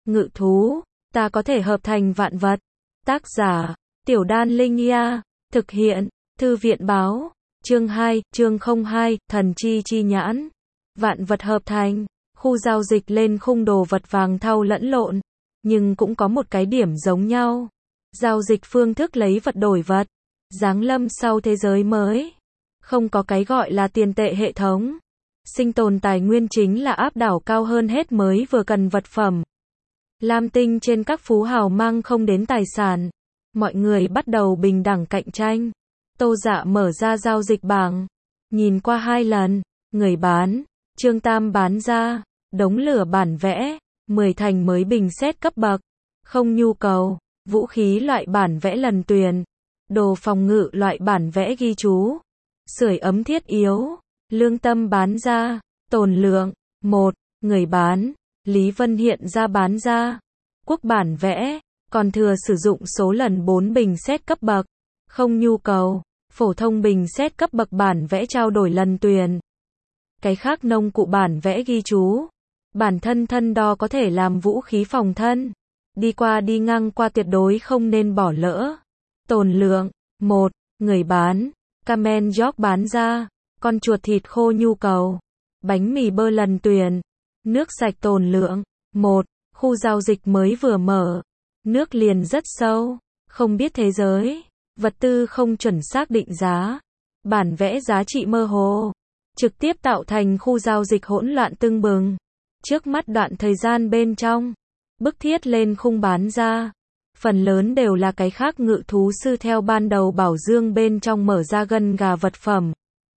ngự thú, ta có thể hợp thành vạn vật. Tác giả, Tiểu Đan Linh Ia, thực hiện, Thư viện báo, chương 2, chương 02, thần chi nhãn. Vạn vật hợp thành, khu giao dịch lên khung đồ vật vàng thau lẫn lộn, nhưng cũng có một cái điểm giống nhau. Giao dịch phương thức lấy vật đổi vật, giáng lâm sau thế giới mới. Không có cái gọi là tiền tệ hệ thống. Sinh tồn tài nguyên chính là áp đảo cao hơn hết mới vừa cần vật phẩm. Lam tinh trên các phú hào mang không đến tài sản. Mọi người bắt đầu bình đẳng cạnh tranh. Tô Dạ mở ra giao dịch bảng. Nhìn qua 2 lần. Người bán. Trương Tam bán ra. Đống lửa bản vẽ. 10 thành mới bình xét cấp bậc. Không nhu cầu. Vũ khí loại bản vẽ lần tuyền. Đồ phòng ngự loại bản vẽ ghi chú. Sưởi ấm thiết yếu. Lương Tâm bán ra. Tồn lượng. 1. Người bán. Lý Vân hiện ra bán ra. Quốc bản vẽ. Còn thừa sử dụng số lần 4 bình xét cấp bậc. Không nhu cầu. Phổ thông bình xét cấp bậc bản vẽ trao đổi lần tuyền. Cái khác nông cụ bản vẽ ghi chú. Bản thân thân đo có thể làm vũ khí phòng thân. Đi qua đi ngang qua tuyệt đối không nên bỏ lỡ. Tồn lượng. 1. Người bán. Kamen York bán ra. Con chuột thịt khô nhu cầu. Bánh mì bơ lần tuyền. Nước sạch tồn lượng. 1. Khu giao dịch mới vừa mở. Nước liền rất sâu. Không biết thế giới. Vật tư không chuẩn xác định giá. Bản vẽ giá trị mơ hồ. Trực tiếp tạo thành khu giao dịch hỗn loạn tưng bừng. Trước mắt đoạn thời gian bên trong. Bức thiết lên khung bán ra. Phần lớn đều là cái khác ngự thú sư theo ban đầu bảo dương bên trong mở ra gân gà vật phẩm.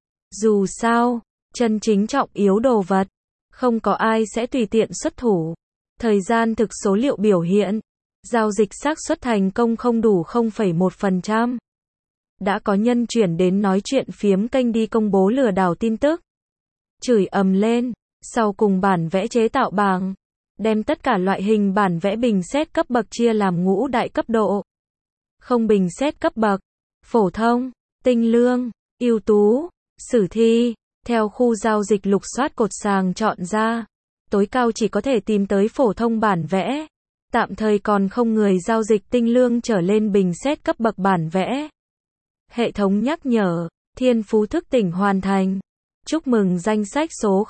Dù sao, chân chính trọng yếu đồ vật. Không có ai sẽ tùy tiện xuất thủ. Thời gian thực số liệu biểu hiện. Giao dịch xác suất thành công không đủ 0,1%. Đã có nhân chuyển đến nói chuyện phiếm kênh đi công bố lừa đảo tin tức. Chửi ầm lên. Sau cùng bản vẽ chế tạo bảng. Đem tất cả loại hình bản vẽ bình xét cấp bậc chia làm ngũ đại cấp độ. Không bình xét cấp bậc. Phổ thông. Tinh lương. Ưu tú. Sử thi. Theo khu giao dịch lục soát cột sàng chọn ra. Tối cao chỉ có thể tìm tới phổ thông bản vẽ. Tạm thời còn không người giao dịch tinh lương trở lên bình xét cấp bậc bản vẽ. Hệ thống nhắc nhở. Thiên phú thức tỉnh hoàn thành. Chúc mừng danh sách số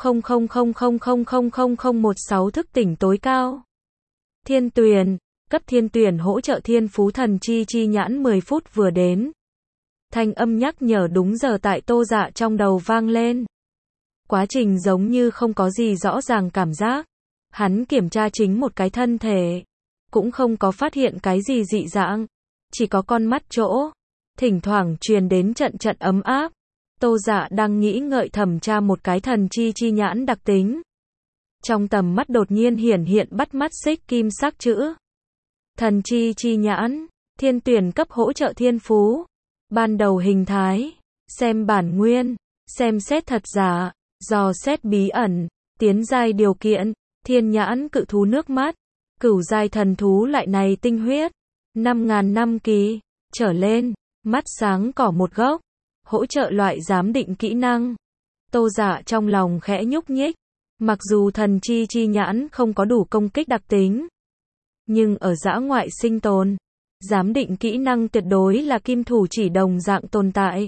0000000016 thức tỉnh tối cao. Thiên tuyển. Cấp thiên tuyển hỗ trợ thiên phú thần chi nhãn 10 phút vừa đến. Thanh âm nhắc nhở đúng giờ tại Tô Dạ trong đầu vang lên. Quá trình giống như không có gì rõ ràng cảm giác. Hắn kiểm tra chính một cái thân thể. Cũng không có phát hiện cái gì dị dạng. Chỉ có con mắt chỗ. Thỉnh thoảng truyền đến trận trận ấm áp. Tô Dạ đang nghĩ ngợi thẩm tra một cái thần chi nhãn đặc tính. Trong tầm mắt đột nhiên hiển hiện bắt mắt xích kim sắc chữ. Thần chi nhãn. Thiên tuyển cấp hỗ trợ thiên phú. Ban đầu hình thái. Xem bản nguyên. Xem xét thật giả. Dò xét bí ẩn. Tiến giai điều kiện. Thiên nhãn cự thú nước mắt. Cửu giai thần thú loại này tinh huyết. 5.000 năm kỳ. Trở lên. Mắt sáng cỏ một gốc. Hỗ trợ loại giám định kỹ năng. Tô Dạ trong lòng khẽ nhúc nhích. Mặc dù thần chi nhãn không có đủ công kích đặc tính. Nhưng ở dã ngoại sinh tồn. Giám định kỹ năng tuyệt đối là kim thủ chỉ đồng dạng tồn tại.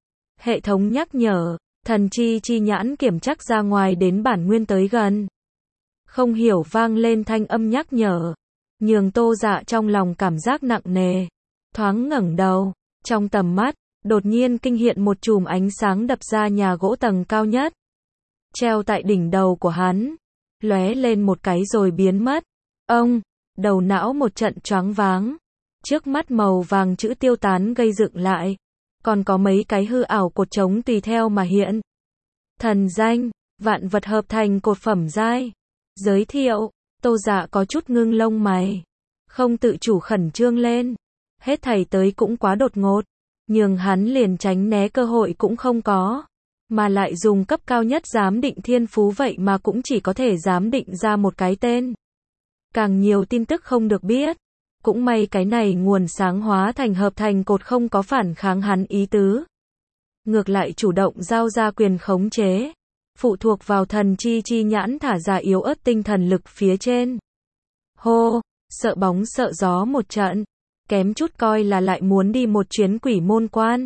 Hệ thống nhắc nhở. Thần chi nhãn kiểm chắc ra ngoài đến bản nguyên tới gần. Không hiểu vang lên thanh âm nhắc nhở. Nhường Tô Dạ trong lòng cảm giác nặng nề. Thoáng ngẩng đầu. Trong tầm mắt. Đột nhiên kinh hiện một chùm ánh sáng đập ra nhà gỗ tầng cao nhất. Treo tại đỉnh đầu của hắn. Lóe lên một cái rồi biến mất. Ông. Đầu não một trận choáng váng. Trước mắt màu vàng chữ tiêu tán gây dựng lại. Còn có mấy cái hư ảo cột trống tùy theo mà hiện. Thần danh. Vạn vật hợp thành cột phẩm giai. Giới thiệu. Tô Dạ có chút ngưng lông mày. Không tự chủ khẩn trương lên. Hết thảy tới cũng quá đột ngột. Nhưng hắn liền tránh né cơ hội cũng không có. Mà lại dùng cấp cao nhất giám định thiên phú vậy mà cũng chỉ có thể giám định ra một cái tên. Càng nhiều tin tức không được biết. Cũng may cái này nguồn sáng hóa thành hợp thành cột không có phản kháng hắn ý tứ. Ngược lại chủ động giao ra quyền khống chế. Phụ thuộc vào thần chi nhãn thả ra yếu ớt tinh thần lực phía trên. Hô, sợ bóng sợ gió một trận, kém chút coi là lại muốn đi một chuyến quỷ môn quan.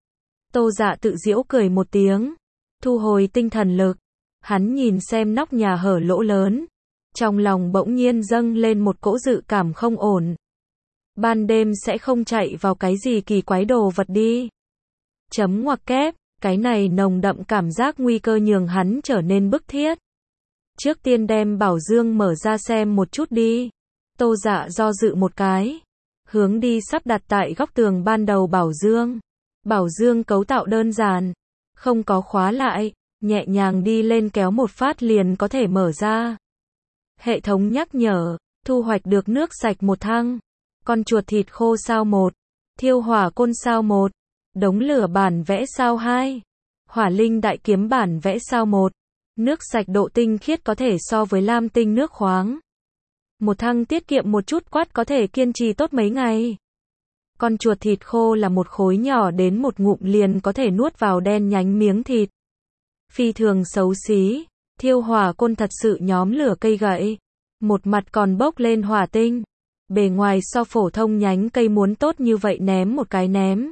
Tô Dạ tự giễu cười một tiếng, thu hồi tinh thần lực, hắn nhìn xem nóc nhà hở lỗ lớn, trong lòng bỗng nhiên dâng lên một cỗ dự cảm không ổn. Ban đêm sẽ không chạy vào cái gì kỳ quái đồ vật đi. Chấm ngoặc kép, cái này nồng đậm cảm giác nguy cơ nhường hắn trở nên bức thiết. Trước tiên đem bảo dương mở ra xem một chút đi. Tô Dạ do dự một cái, hướng đi sắp đặt tại góc tường ban đầu bảo dương. Bảo dương cấu tạo đơn giản, không có khóa lại, nhẹ nhàng đi lên kéo một phát liền có thể mở ra. Hệ thống nhắc nhở, thu hoạch được nước sạch một thăng, con chuột thịt khô sao 1, thiêu hỏa côn sao 1, đống lửa bản vẽ sao 2, hỏa linh đại kiếm bản vẽ sao 1, nước sạch độ tinh khiết có thể so với lam tinh nước khoáng. Một thăng tiết kiệm một chút quát có thể kiên trì tốt mấy ngày. Con chuột thịt khô là một khối nhỏ đến một ngụm liền có thể nuốt vào đen nhánh miếng thịt. Phi thường xấu xí, thiêu hỏa côn thật sự nhóm lửa cây gậy. Một mặt còn bốc lên hỏa tinh. Bề ngoài so phổ thông nhánh cây muốn tốt như vậy ném một cái ném.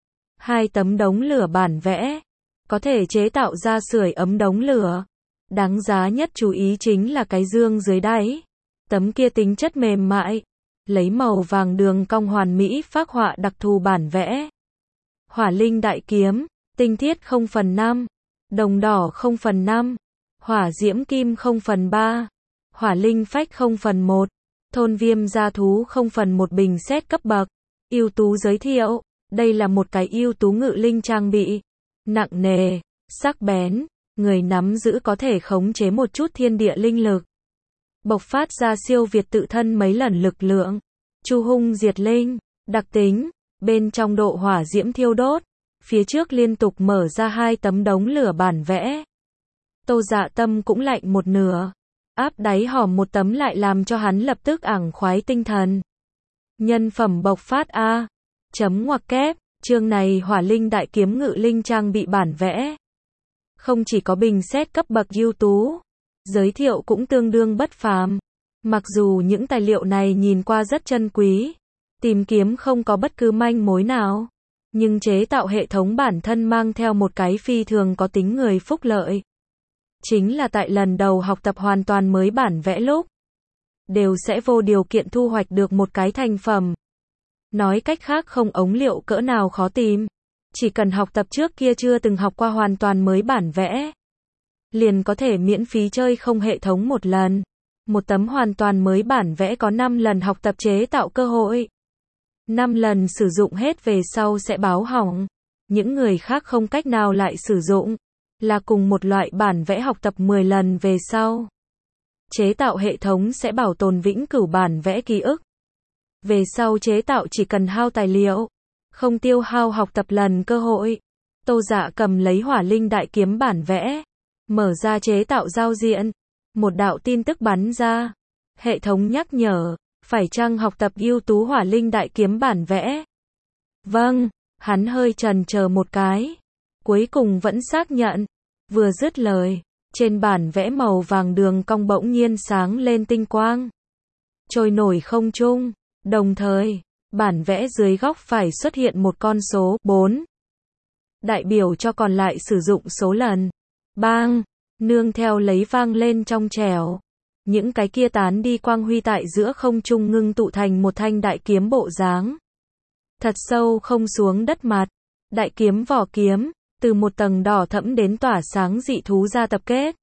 2 tấm đống lửa bản vẽ. Có thể chế tạo ra sưởi ấm đống lửa. Đáng giá nhất chú ý chính là cái dương dưới đáy. Tấm kia tính chất mềm mại. Lấy màu vàng đường cong hoàn mỹ phác họa đặc thù bản vẽ. Hỏa linh đại kiếm, tinh thiết 0/5, đồng đỏ 0/5, hỏa diễm kim 0/3, hỏa linh phách 0/1, thôn viêm gia thú 0/1 bình xét cấp bậc. Ưu tú giới thiệu, đây là một cái ưu tú ngự linh trang bị. Nặng nề, sắc bén, người nắm giữ có thể khống chế một chút thiên địa linh lực. Bộc phát ra siêu việt tự thân mấy lần lực lượng. Chu hung diệt linh, đặc tính, bên trong độ hỏa diễm thiêu đốt, phía trước liên tục mở ra 2 tấm đống lửa bản vẽ. Tô Dạ tâm cũng lạnh một nửa, áp đáy hòm một tấm lại làm cho hắn lập tức ảng khoái tinh thần. Nhân phẩm bộc phát A. Chấm ngoặc kép, chương này hỏa linh đại kiếm ngự linh trang bị bản vẽ. Không chỉ có bình xét cấp bậc ưu tú, giới thiệu cũng tương đương bất phàm. Mặc dù những tài liệu này nhìn qua rất chân quý, tìm kiếm không có bất cứ manh mối nào, nhưng chế tạo hệ thống bản thân mang theo một cái phi thường có tính người phúc lợi. Chính là tại lần đầu học tập hoàn toàn mới bản vẽ lúc, đều sẽ vô điều kiện thu hoạch được một cái thành phẩm. Nói cách khác không ống liệu cỡ nào khó tìm, chỉ cần học tập trước kia chưa từng học qua hoàn toàn mới bản vẽ, liền có thể miễn phí chơi không hệ thống một lần. Một tấm hoàn toàn mới bản vẽ có 5 lần học tập chế tạo cơ hội. 5 lần sử dụng hết về sau sẽ báo hỏng. Những người khác không cách nào lại sử dụng. Là cùng một loại bản vẽ học tập 10 lần về sau. Chế tạo hệ thống sẽ bảo tồn vĩnh cửu bản vẽ ký ức. Về sau chế tạo chỉ cần hao tài liệu, không tiêu hao học tập lần cơ hội. Tô Dạ cầm lấy hỏa linh đại kiếm bản vẽ, mở ra chế tạo giao diện. Một đạo tin tức bắn ra. Hệ thống nhắc nhở, phải chăng học tập ưu tú hỏa linh đại kiếm bản vẽ? Vâng, hắn hơi chần chờ một cái. Cuối cùng vẫn xác nhận. Vừa dứt lời, trên bản vẽ màu vàng đường cong bỗng nhiên sáng lên tinh quang. Trôi nổi không trung, đồng thời, bản vẽ dưới góc phải xuất hiện một con số 4. Đại biểu cho còn lại sử dụng số lần. Bang! Nương theo lấy vang lên trong trẻo. Những cái kia tán đi quang huy tại giữa không trung ngưng tụ thành một thanh đại kiếm bộ dáng. Thật sâu không xuống đất mặt. Đại kiếm vỏ kiếm, từ một tầng đỏ thẫm đến tỏa sáng dị thú ra tập kết.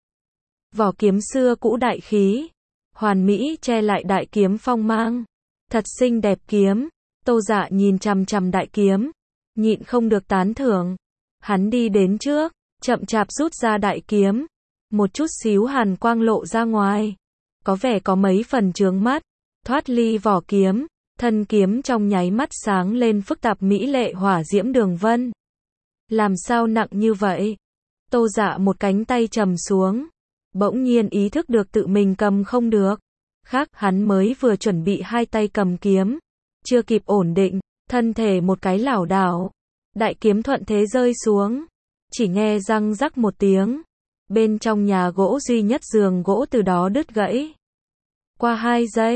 Vỏ kiếm xưa cũ đại khí. Hoàn mỹ che lại đại kiếm phong mang. Thật xinh đẹp kiếm. Tô Dạ nhìn chằm chằm đại kiếm. Nhịn không được tán thưởng. Hắn đi đến trước, chậm chạp rút ra đại kiếm. Một chút xíu hàn quang lộ ra ngoài. Có vẻ có mấy phần chướng mắt. Thoát ly vỏ kiếm. Thân kiếm trong nháy mắt sáng lên phức tạp mỹ lệ hỏa diễm đường vân. Làm sao nặng như vậy? Tô Dạ một cánh tay trầm xuống. Bỗng nhiên ý thức được tự mình cầm không được. Khác hắn mới vừa chuẩn bị 2 tay cầm kiếm. Chưa kịp ổn định. Thân thể một cái lảo đảo. Đại kiếm thuận thế rơi xuống. Chỉ nghe răng rắc một tiếng. Bên trong nhà gỗ duy nhất giường gỗ từ đó đứt gãy. Qua 2 giây,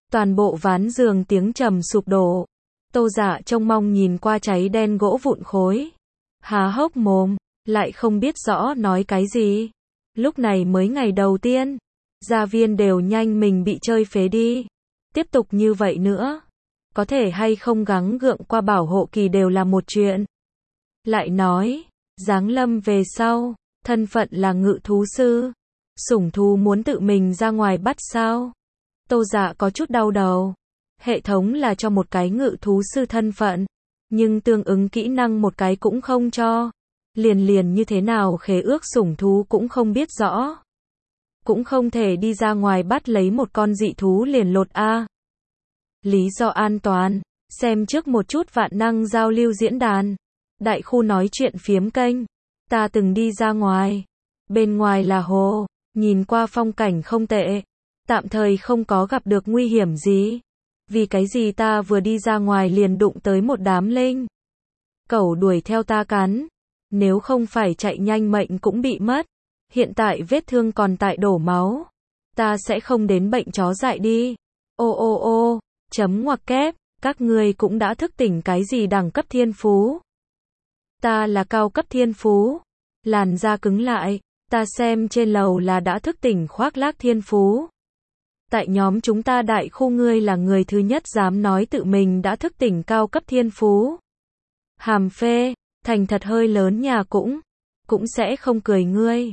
Toàn bộ ván giường tiếng trầm sụp đổ. Tô Dạ trông mong nhìn qua cháy đen gỗ vụn khối. Há hốc mồm, lại không biết rõ nói cái gì. Lúc này mới ngày đầu tiên. Gia viên đều nhanh mình bị chơi phế đi. Tiếp tục như vậy nữa. Có thể hay không gắng gượng qua bảo hộ kỳ đều là một chuyện. Lại nói, giáng lâm về sau, thân phận là ngự thú sư. Sủng thú muốn tự mình ra ngoài bắt sao? Tô Dạ có chút đau đầu. Hệ thống là cho một cái ngự thú sư thân phận, nhưng tương ứng kỹ năng một cái cũng không cho. Liền như thế nào khế ước sủng thú cũng không biết rõ. Cũng không thể đi ra ngoài bắt lấy một con dị thú liền lột a. Lý do an toàn, xem trước một chút vạn năng giao lưu diễn đàn. Đại khu nói chuyện phiếm kênh. Ta từng đi ra ngoài. Bên ngoài là hồ, nhìn qua phong cảnh không tệ. Tạm thời không có gặp được nguy hiểm gì. Vì cái gì ta vừa đi ra ngoài liền đụng tới một đám linh cẩu đuổi theo ta cắn. Nếu không phải chạy nhanh mệnh cũng bị mất. Hiện tại vết thương còn tại đổ máu. Ta sẽ không đến bệnh chó dại đi. Ô, chấm ngoặc kép, các ngươi cũng đã thức tỉnh cái gì đẳng cấp thiên phú. Ta là cao cấp thiên phú. Làn da cứng lại, ta xem trên lầu là đã thức tỉnh khoác lác thiên phú. Tại nhóm chúng ta đại khu ngươi là người thứ nhất dám nói tự mình đã thức tỉnh cao cấp thiên phú. Hàm phê, thành thật hơi lớn nhà cũng sẽ không cười ngươi.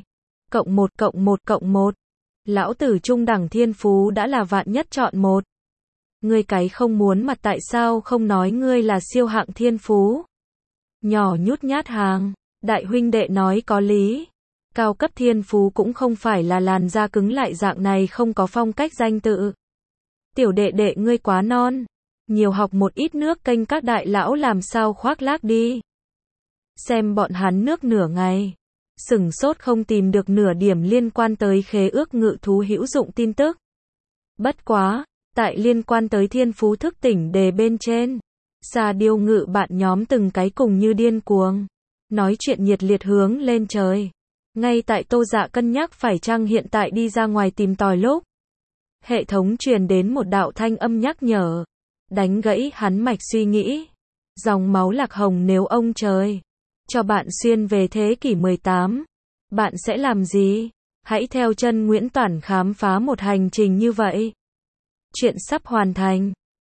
+1+1+1. Lão tử trung đẳng thiên phú đã là vạn nhất chọn một. Ngươi cái không muốn mặt tại sao không nói ngươi là siêu hạng thiên phú. Nhỏ nhút nhát hàng, đại huynh đệ nói có lý. Cao cấp thiên phú cũng không phải là làn da cứng lại dạng này không có phong cách danh tự. Tiểu đệ đệ ngươi quá non. Nhiều học một ít nước kênh các đại lão làm sao khoác lác đi. Xem bọn hắn nước nửa ngày. Sửng sốt không tìm được nửa điểm liên quan tới khế ước ngự thú hữu dụng tin tức. Bất quá, tại liên quan tới thiên phú thức tỉnh đề bên trên. Xa điêu ngự bạn nhóm từng cái cùng như điên cuồng. Nói chuyện nhiệt liệt hướng lên trời. Ngay tại Tô Dạ cân nhắc phải chăng hiện tại đi ra ngoài tìm tòi lúc. Hệ thống truyền đến một đạo thanh âm nhắc nhở. Đánh gãy hắn mạch suy nghĩ. Dòng máu lạc hồng nếu ông trời cho bạn xuyên về thế kỷ 18. Bạn sẽ làm gì? Hãy theo chân Nguyễn Toản khám phá một hành trình như vậy. Chuyện sắp hoàn thành.